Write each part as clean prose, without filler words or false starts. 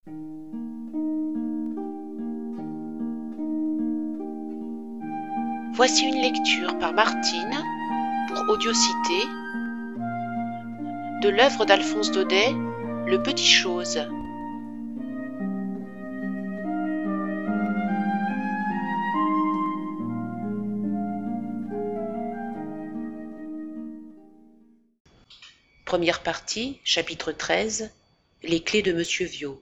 Voici une lecture par Martine pour Audiocité de l'œuvre d'Alphonse Daudet, Le Petit Chose. Première partie, chapitre 13, Les clés de Monsieur Viaud.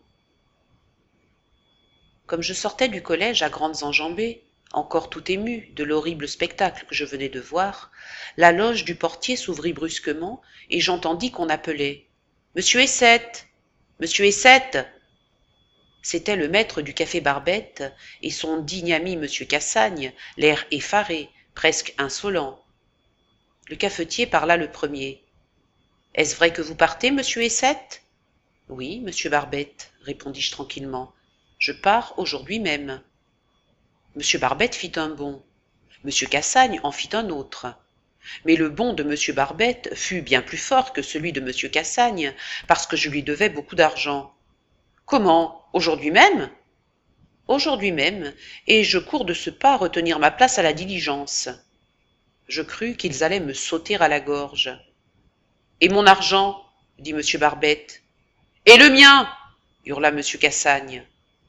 Comme je sortais du collège à grandes enjambées, encore tout ému de l'horrible spectacle que je venais de voir, la loge du portier s'ouvrit brusquement et j'entendis qu'on appelait « Monsieur Essette! Monsieur Essette !» C'était le maître du café Barbette et son digne ami Monsieur Cassagne, l'air effaré, presque insolent. Le cafetier parla le premier. « Est-ce vrai que vous partez, monsieur Essette ?»« Oui, monsieur Barbette, répondis-je tranquillement. Je pars aujourd'hui même. » Monsieur Barbette fit un bond. Monsieur Cassagne en fit un autre. Mais le bond de monsieur Barbette fut bien plus fort que celui de monsieur Cassagne, parce que je lui devais beaucoup d'argent. « Comment, aujourd'hui même ?»« Aujourd'hui même, et je cours de ce pas retenir ma place à la diligence. » Je crus qu'ils allaient me sauter à la gorge. « Et mon argent ?» dit monsieur Barbette. « Et le mien !» hurla monsieur Cassagne.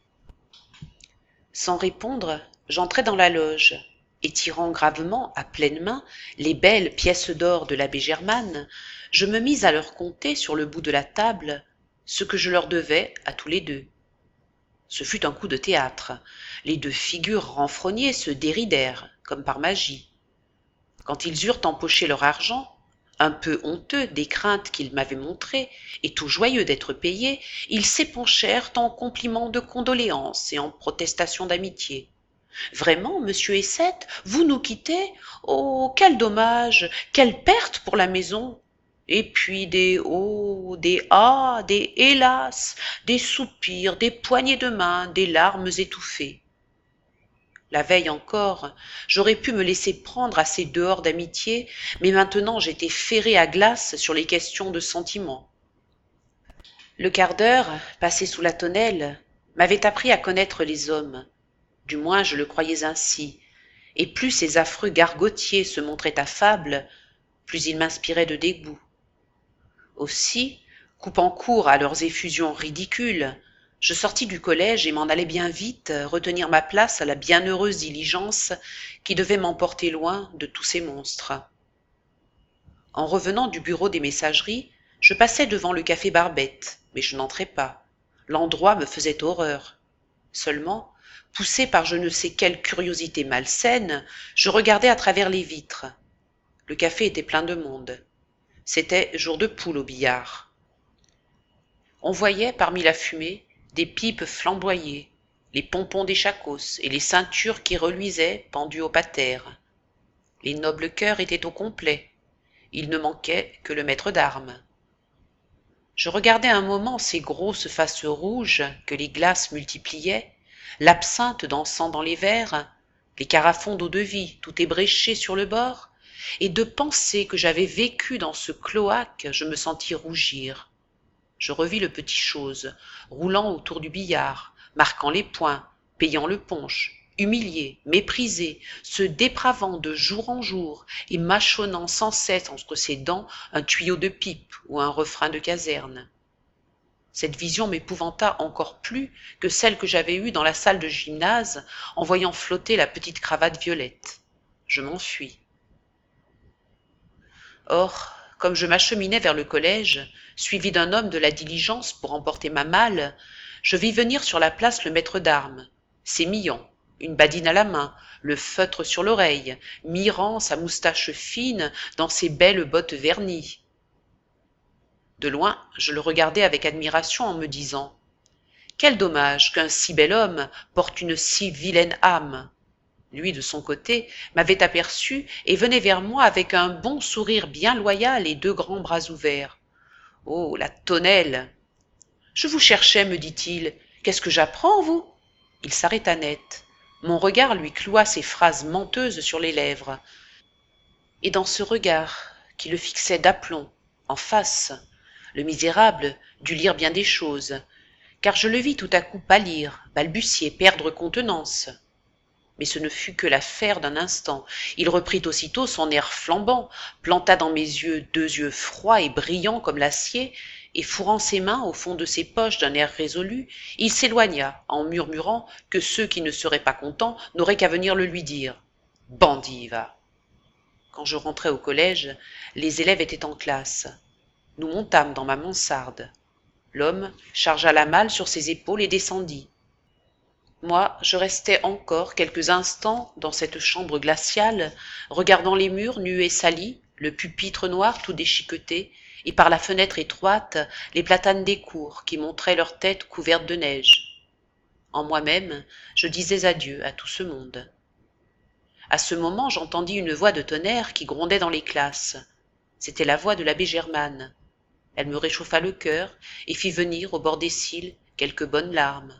Sans répondre, j'entrai dans la loge, et tirant gravement à pleine main les belles pièces d'or de l'abbé Germane, je me mis à leur compter sur le bout de la table ce que je leur devais à tous les deux. Ce fut un coup de théâtre. Les deux figures renfrognées se déridèrent, comme par magie. Quand ils eurent empoché leur argent, un peu honteux des craintes qu'ils m'avaient montrées, et tout joyeux d'être payés, ils s'épanchèrent en compliments de condoléances et en protestations d'amitié. « Vraiment, monsieur Essette, vous nous quittez ? Oh, quel dommage, quelle perte pour la maison !» Et puis des « oh », des « ah », des « hélas », des soupirs, des poignées de main, des larmes étouffées. La veille encore, j'aurais pu me laisser prendre à ces dehors d'amitié, mais maintenant j'étais ferré à glace sur les questions de sentiment. Le quart d'heure, passé sous la tonnelle, m'avait appris à connaître les hommes. Du moins je le croyais ainsi, et plus ces affreux gargotiers se montraient affables, plus ils m'inspiraient de dégoût. Aussi, coupant court à leurs effusions ridicules, je sortis du collège et m'en allai bien vite retenir ma place à la bienheureuse diligence qui devait m'emporter loin de tous ces monstres. En revenant du bureau des messageries, je passai devant le café Barbette, mais je n'entrai pas. L'endroit me faisait horreur. Seulement, poussé par je ne sais quelle curiosité malsaine, je regardai à travers les vitres. Le café était plein de monde. C'était jour de poule au billard. On voyait, parmi la fumée, des pipes flamboyer, les pompons des chacos et les ceintures qui reluisaient pendues au pater. Les nobles cœurs étaient au complet. Il ne manquait que le maître d'armes. Je regardais un moment ces grosses faces rouges que les glaces multipliaient, l'absinthe dansant dans les verres, les carafons d'eau-de-vie tout ébréchés sur le bord, et de penser que j'avais vécu dans ce cloaque, je me sentis rougir. Je revis le Petit Chose, roulant autour du billard, marquant les points, payant le punch, humilié, méprisé, se dépravant de jour en jour et mâchonnant sans cesse entre ses dents un tuyau de pipe ou un refrain de caserne. Cette vision m'épouvanta encore plus que celle que j'avais eue dans la salle de gymnase en voyant flotter la petite cravate violette. Je m'enfuis. Or, comme je m'acheminais vers le collège, suivi d'un homme de la diligence pour emporter ma malle, je vis venir sur la place le maître d'armes, sémillant, une badine à la main, le feutre sur l'oreille, mirant sa moustache fine dans ses belles bottes vernies. De loin, je le regardais avec admiration en me disant « Quel dommage qu'un si bel homme porte une si vilaine âme !» Lui, de son côté, m'avait aperçu et venait vers moi avec un bon sourire bien loyal et deux grands bras ouverts. « Oh, la tonnelle !»« Je vous cherchais, me dit-il. Qu'est-ce que j'apprends, vous ?» Il s'arrêta net. Mon regard lui cloua ces phrases menteuses sur les lèvres. Et dans ce regard, qui le fixait d'aplomb, en face, le misérable dut lire bien des choses, car je le vis tout à coup pâlir, balbutier, perdre contenance. Mais ce ne fut que l'affaire d'un instant. Il reprit aussitôt son air flambant, planta dans mes yeux 2 yeux froids et brillants comme l'acier, et fourrant ses mains au fond de ses poches d'un air résolu, il s'éloigna en murmurant que ceux qui ne seraient pas contents n'auraient qu'à venir le lui dire. Bandit, va. Quand je rentrai au collège, les élèves étaient en classe. Nous montâmes dans ma mansarde. L'homme chargea la malle sur ses épaules et descendit. Moi, je restai encore quelques instants dans cette chambre glaciale, regardant les murs nus et salis, le pupitre noir tout déchiqueté, et par la fenêtre étroite, les platanes des cours qui montraient leurs têtes couvertes de neige. En moi-même, je disais adieu à tout ce monde. À ce moment, j'entendis une voix de tonnerre qui grondait dans les classes. C'était la voix de l'abbé Germane. Elle me réchauffa le cœur et fit venir au bord des cils quelques bonnes larmes.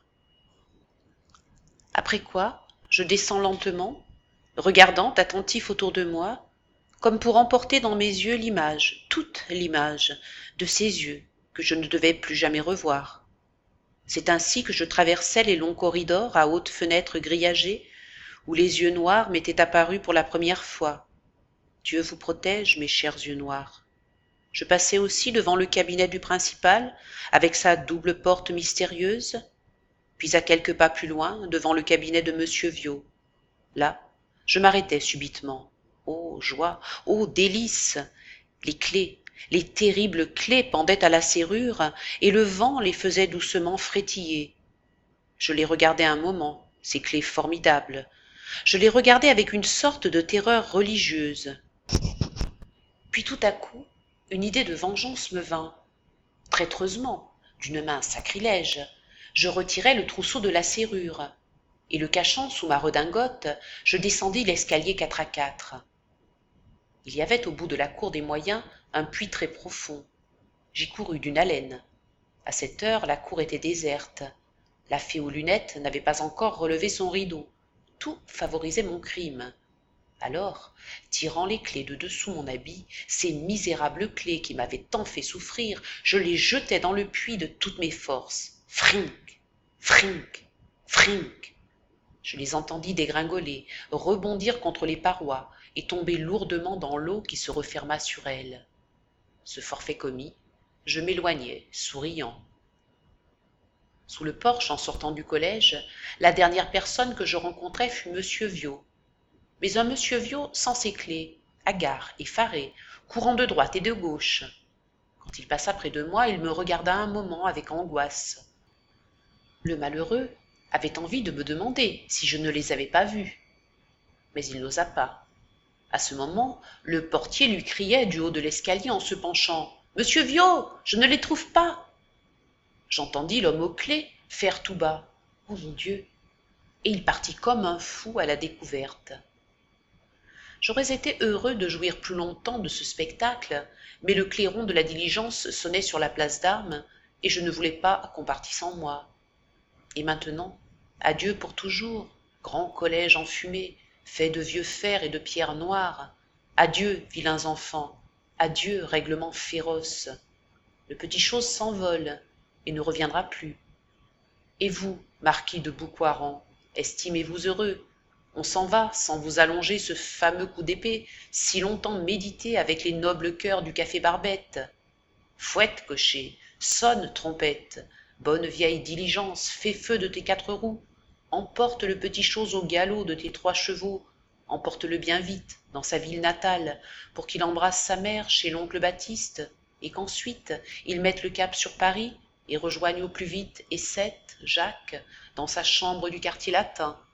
Après quoi, je descends lentement, regardant attentif autour de moi, comme pour emporter dans mes yeux l'image, toute l'image, de ces yeux que je ne devais plus jamais revoir. C'est ainsi que je traversais les longs corridors à hautes fenêtres grillagées, où les yeux noirs m'étaient apparus pour la première fois. Dieu vous protège, mes chers yeux noirs. Je passai aussi devant le cabinet du principal, avec sa double porte mystérieuse, puis à quelques pas plus loin, devant le cabinet de Monsieur Viaud. Là, je m'arrêtai subitement. Ô joie, ô délice! Les clés, les terribles clés pendaient à la serrure, et le vent les faisait doucement frétiller. Je les regardai un moment, ces clés formidables. Je les regardai avec une sorte de terreur religieuse. Puis tout à coup, une idée de vengeance me vint. Traîtreusement, d'une main sacrilège, je retirai le trousseau de la serrure, et le cachant sous ma redingote, je descendis l'escalier 4 à 4. Il y avait au bout de la cour des Moyens un puits très profond. J'y courus d'une haleine. À cette heure, la cour était déserte. La fée aux lunettes n'avait pas encore relevé son rideau. Tout favorisait mon crime. Alors, tirant les clés de dessous mon habit, ces misérables clés qui m'avaient tant fait souffrir, je les jetai dans le puits de toutes mes forces. Frink, frink, frink. Je les entendis dégringoler, rebondir contre les parois et tomber lourdement dans l'eau qui se referma sur elles. Ce forfait commis, je m'éloignai, souriant. Sous le porche, en sortant du collège, la dernière personne que je rencontrai fut Monsieur Viaud. Mais un Monsieur Viaud sans ses clés, hagard, effaré, courant de droite et de gauche. Quand il passa près de moi, il me regarda un moment avec angoisse. Le malheureux avait envie de me demander si je ne les avais pas vus. Mais il n'osa pas. À ce moment, le portier lui criait du haut de l'escalier en se penchant. « Monsieur Viaud, je ne les trouve pas !» J'entendis l'homme aux clés faire tout bas. « Oh mon Dieu !» Et il partit comme un fou à la découverte. J'aurais été heureux de jouir plus longtemps de ce spectacle, mais le clairon de la diligence sonnait sur la place d'Armes, et je ne voulais pas qu'on partît sans moi. Et maintenant, adieu pour toujours, grand collège enfumé, fait de vieux fer et de pierres noires. Adieu, vilains enfants, adieu, règlements féroces. Le petit chose s'envole et ne reviendra plus. Et vous, marquis de Boucoiran, estimez-vous heureux? On s'en va sans vous allonger ce fameux coup d'épée, si longtemps médité avec les nobles cœurs du café Barbette. Fouette, cocher, sonne, trompette, bonne vieille diligence, fais feu de tes 4 roues, emporte le petit chose au galop de tes 3 chevaux, emporte-le bien vite dans sa ville natale, pour qu'il embrasse sa mère chez l'oncle Baptiste, et qu'ensuite il mette le cap sur Paris, et rejoigne au plus vite Essette, Jacques, dans sa chambre du quartier latin,